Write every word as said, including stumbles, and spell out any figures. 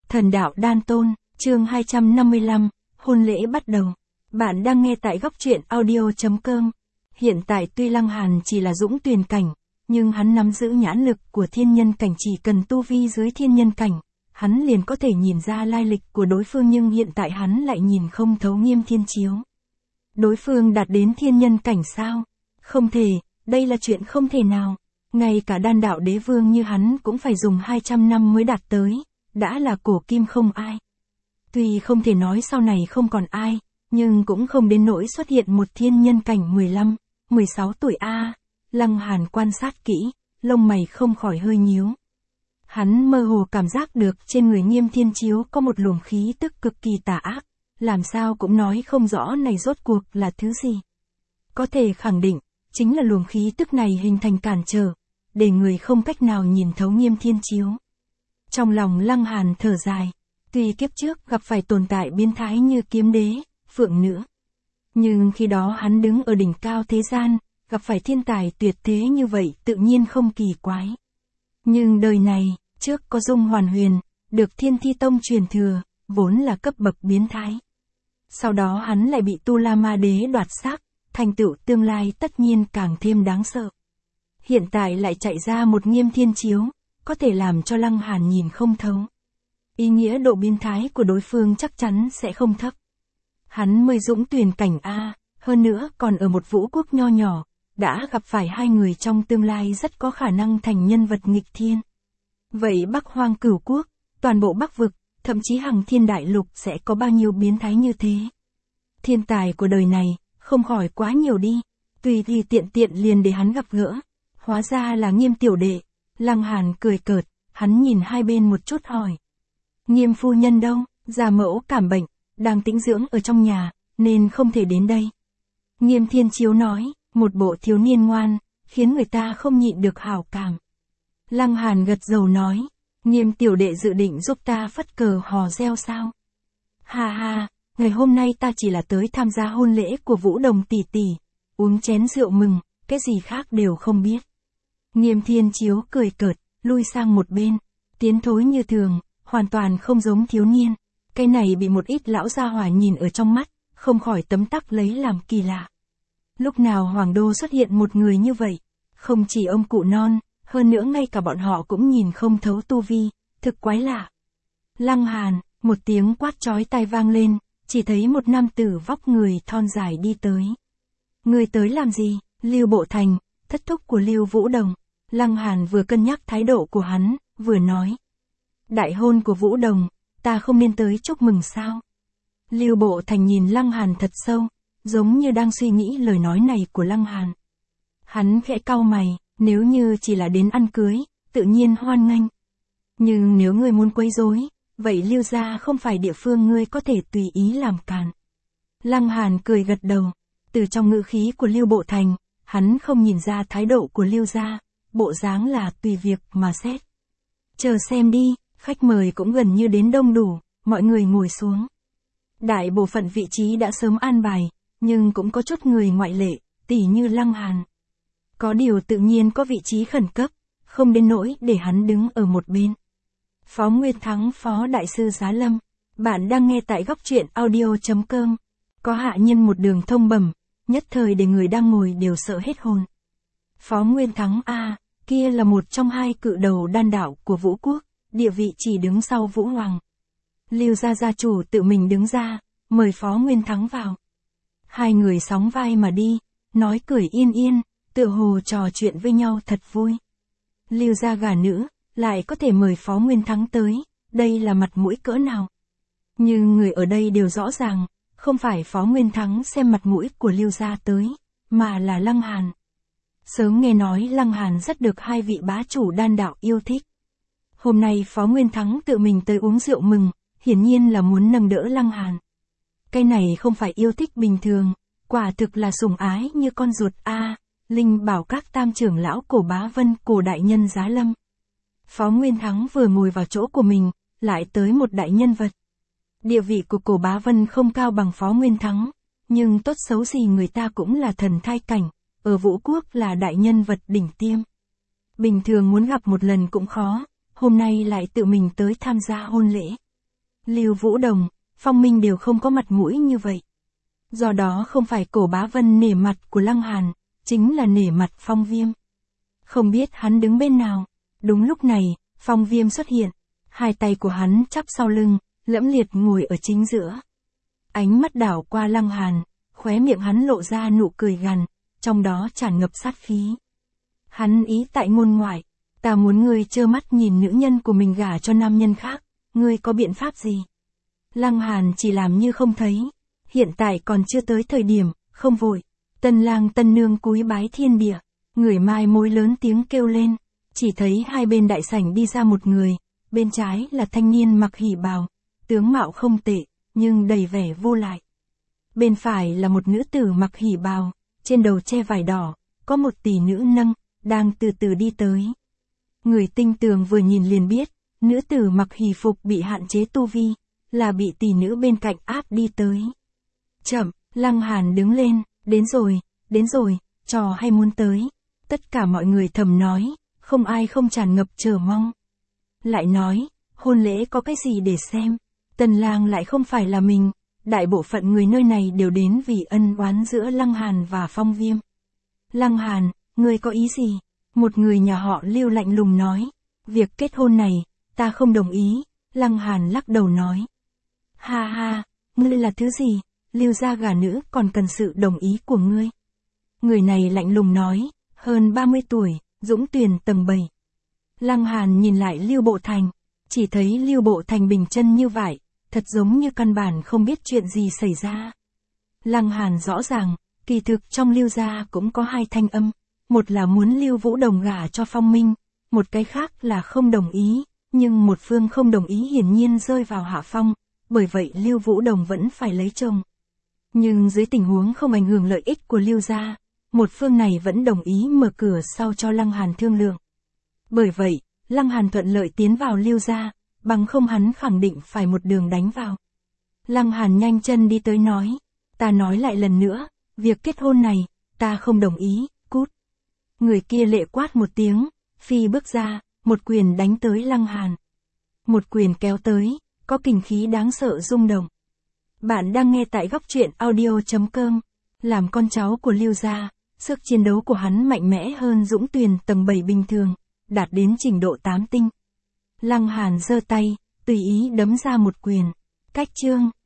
Thần đạo đan tôn, chương hai trăm năm mươi lăm, hôn lễ bắt đầu. Bạn đang nghe tại góc truyện audio chấm com. Hiện tại tuy Lăng Hàn chỉ là dũng tuyền cảnh, nhưng hắn nắm giữ nhãn lực của thiên nhân cảnh, chỉ cần tu vi dưới thiên nhân cảnh, hắn liền có thể nhìn ra lai lịch của đối phương, nhưng hiện tại hắn lại nhìn không thấu Nghiêm Thiên Chiếu. Đối phương đạt đến thiên nhân cảnh sao? Không thể, đây là chuyện không thể nào. Ngay cả đan đạo đế vương như hắn cũng phải dùng hai trăm năm mới đạt tới, đã là cổ kim không ai. Tuy không thể nói sau này không còn ai, nhưng cũng không đến nỗi xuất hiện một thiên nhân cảnh mười lăm, mười sáu tuổi a. Lăng Hàn quan sát kỹ, lông mày không khỏi hơi nhíu. Hắn mơ hồ cảm giác được trên người Nghiêm Thiên Chiếu có một luồng khí tức cực kỳ tà ác, làm sao cũng nói không rõ này rốt cuộc là thứ gì. Có thể khẳng định, chính là luồng khí tức này hình thành cản trở, để người không cách nào nhìn thấu Nghiêm Thiên Chiếu. Trong lòng Lăng Hàn thở dài, tuy kiếp trước gặp phải tồn tại biến thái như Kiếm Đế, Phượng Nữ, nhưng khi đó hắn đứng ở đỉnh cao thế gian, gặp phải thiên tài tuyệt thế như vậy tự nhiên không kỳ quái. Nhưng đời này, trước có Dung Hoàn Huyền, được Thiên Thi Tông truyền thừa, vốn là cấp bậc biến thái. Sau đó hắn lại bị Tu La Ma Đế đoạt xác, thành tựu tương lai tất nhiên càng thêm đáng sợ. Hiện tại lại chạy ra một Nghiêm Thiên Chiếu, có thể làm cho Lăng Hàn nhìn không thấu. Ý nghĩa độ biến thái của đối phương chắc chắn sẽ không thấp. Hắn mới dũng tuyền cảnh a, hơn nữa còn ở một vũ quốc nho nhỏ, đã gặp phải hai người trong tương lai rất có khả năng thành nhân vật nghịch thiên. Vậy Bắc Hoang Cửu Quốc, toàn bộ Bắc vực, thậm chí Hằng Thiên Đại Lục sẽ có bao nhiêu biến thái như thế? Thiên tài của đời này, không khỏi quá nhiều đi, tùy thì tiện tiện liền để hắn gặp gỡ. Hóa ra là Nghiêm tiểu đệ. Lăng Hàn cười cợt, hắn nhìn hai bên một chút hỏi. Nghiêm phu nhân đâu? Già mẫu cảm bệnh, đang tĩnh dưỡng ở trong nhà, nên không thể đến đây. Nghiêm Thiên Chiếu nói, một bộ thiếu niên ngoan, khiến người ta không nhịn được hảo cảm. Lăng Hàn gật đầu nói, Nghiêm tiểu đệ dự định giúp ta phất cờ hò reo sao? Ha ha, ngày hôm nay ta chỉ là tới tham gia hôn lễ của Vũ Đồng tỷ tỷ, uống chén rượu mừng, cái gì khác đều không biết. Nghiêm Thiên Chiếu cười cợt, lui sang một bên, tiến thối như thường, hoàn toàn không giống thiếu niên. Cái này bị một ít lão gia hỏa nhìn ở trong mắt, không khỏi tấm tắc lấy làm kỳ lạ. Lúc nào Hoàng Đô xuất hiện một người như vậy, không chỉ ông cụ non, hơn nữa ngay cả bọn họ cũng nhìn không thấu tu vi, thực quái lạ. Lăng Hàn, một tiếng quát chói tai vang lên, chỉ thấy một nam tử vóc người thon dài đi tới. Người tới làm gì? Lưu Bộ Thành, thất thúc của Lưu Vũ Đồng. Lăng Hàn vừa cân nhắc thái độ của hắn, vừa nói. Đại hôn của Vũ Đồng, ta không nên tới chúc mừng sao? Lưu Bộ Thành nhìn Lăng Hàn thật sâu, giống như đang suy nghĩ lời nói này của Lăng Hàn. Hắn khẽ cau mày, nếu như chỉ là đến ăn cưới, tự nhiên hoan nghênh. Nhưng nếu ngươi muốn quấy rối, vậy Lưu gia không phải địa phương ngươi có thể tùy ý làm càn. Lăng Hàn cười gật đầu, từ trong ngữ khí của Lưu Bộ Thành, hắn không nhìn ra thái độ của Lưu gia, bộ dáng là tùy việc mà xét. Chờ xem đi, khách mời cũng gần như đến đông đủ, mọi người ngồi xuống. Đại bộ phận vị trí đã sớm an bài, nhưng cũng có chút người ngoại lệ, tỉ như Lăng Hàn. Có điều tự nhiên có vị trí khẩn cấp, không đến nỗi để hắn đứng ở một bên. Phó Nguyên Thắng, Phó Đại sư Giá Lâm, bạn đang nghe tại góc truyện audio chấm com. Có hạ nhân một đường thông bẩm, nhất thời để người đang ngồi đều sợ hết hồn. Phó Nguyên Thắng a, kia là một trong hai cự đầu đan đạo của Vũ Quốc, địa vị chỉ đứng sau Vũ Hoàng. Lưu gia gia chủ tự mình đứng ra, mời Phó Nguyên Thắng vào. Hai người sóng vai mà đi, nói cười yên yên, tựa hồ trò chuyện với nhau thật vui. Lưu gia gả nữ, lại có thể mời Phó Nguyên Thắng tới, đây là mặt mũi cỡ nào. Nhưng người ở đây đều rõ ràng, không phải Phó Nguyên Thắng xem mặt mũi của Lưu gia tới, mà là Lăng Hàn. Sớm nghe nói Lăng Hàn rất được hai vị bá chủ đan đạo yêu thích. Hôm nay Phó Nguyên Thắng tự mình tới uống rượu mừng, hiển nhiên là muốn nâng đỡ Lăng Hàn. Cái này không phải yêu thích bình thường, quả thực là sủng ái như con ruột a. Linh bảo các tam trưởng lão Cổ Bá Vân, Cổ đại nhân Giá Lâm. Phó Nguyên Thắng vừa ngồi vào chỗ của mình, lại tới một đại nhân vật. Địa vị của Cổ Bá Vân không cao bằng Phó Nguyên Thắng, nhưng tốt xấu gì người ta cũng là thần thai cảnh, ở Vũ Quốc là đại nhân vật đỉnh tiêm. Bình thường muốn gặp một lần cũng khó, hôm nay lại tự mình tới tham gia hôn lễ. Lưu Vũ Đồng, Phong Minh đều không có mặt mũi như vậy. Do đó không phải Cổ Bá Vân nể mặt của Lăng Hàn, chính là nể mặt Phong Viêm. Không biết hắn đứng bên nào. Đúng lúc này, Phong Viêm xuất hiện. Hai tay của hắn chắp sau lưng, lẫm liệt ngồi ở chính giữa. Ánh mắt đảo qua Lăng Hàn, khóe miệng hắn lộ ra nụ cười gằn, trong đó tràn ngập sát khí. Hắn ý tại ngôn ngoại, ta muốn ngươi trơ mắt nhìn nữ nhân của mình gả cho nam nhân khác, ngươi có biện pháp gì? Lăng Hàn chỉ làm như không thấy, hiện tại còn chưa tới thời điểm, không vội. Tân lang tân nương cúi bái thiên địa, người mai mối lớn tiếng kêu lên, chỉ thấy hai bên đại sảnh đi ra một người, bên trái là thanh niên mặc hỉ bào, tướng mạo không tệ, nhưng đầy vẻ vô lại. Bên phải là một nữ tử mặc hỉ bào, trên đầu che vải đỏ, có một tỷ nữ nâng, đang từ từ đi tới. Người tinh tường vừa nhìn liền biết, nữ tử mặc hỉ phục bị hạn chế tu vi, là bị tỷ nữ bên cạnh áp đi tới. Chậm, Lăng Hàn đứng lên, đến rồi, đến rồi, trò hay muốn tới. Tất cả mọi người thầm nói, không ai không tràn ngập chờ mong. Lại nói, hôn lễ có cái gì để xem, Tân lang lại không phải là mình, đại bộ phận người nơi này đều đến vì ân oán giữa Lăng Hàn và Phong Viêm. Lăng Hàn, ngươi có ý gì? Một người nhà họ Lưu lạnh lùng nói, việc kết hôn này, ta không đồng ý. Lăng Hàn lắc đầu nói, ha ha, ngươi là thứ gì? Lưu gia gả nữ còn cần sự đồng ý của ngươi. Người này lạnh lùng nói, hơn ba mươi tuổi, Dũng Tuyền tầng bảy. Lăng Hàn nhìn lại Lưu Bộ Thành, chỉ thấy Lưu Bộ Thành bình chân như vậy, thật giống như căn bản không biết chuyện gì xảy ra. Lăng Hàn rõ ràng, kỳ thực trong Lưu gia cũng có hai thanh âm, một là muốn Lưu Vũ Đồng gả cho Phong Minh, một cái khác là không đồng ý, nhưng một phương không đồng ý hiển nhiên rơi vào hạ phong, bởi vậy Lưu Vũ Đồng vẫn phải lấy chồng. Nhưng dưới tình huống không ảnh hưởng lợi ích của Lưu gia, một phương này vẫn đồng ý mở cửa sau cho Lăng Hàn thương lượng. Bởi vậy, Lăng Hàn thuận lợi tiến vào Lưu gia, bằng không hắn khẳng định phải một đường đánh vào. Lăng Hàn nhanh chân đi tới nói, ta nói lại lần nữa, việc kết hôn này, ta không đồng ý, cút. Người kia lệ quát một tiếng, phi bước ra, một quyền đánh tới Lăng Hàn. Một quyền kéo tới, có kình khí đáng sợ rung động. Bạn đang nghe tại góc truyện audio chấm com. Làm con cháu của Lưu gia, sức chiến đấu của hắn mạnh mẽ hơn Dũng Tuyền tầng bảy bình thường, đạt đến trình độ tám tinh. Lăng Hàn giơ tay, tùy ý đấm ra một quyền. Cách chương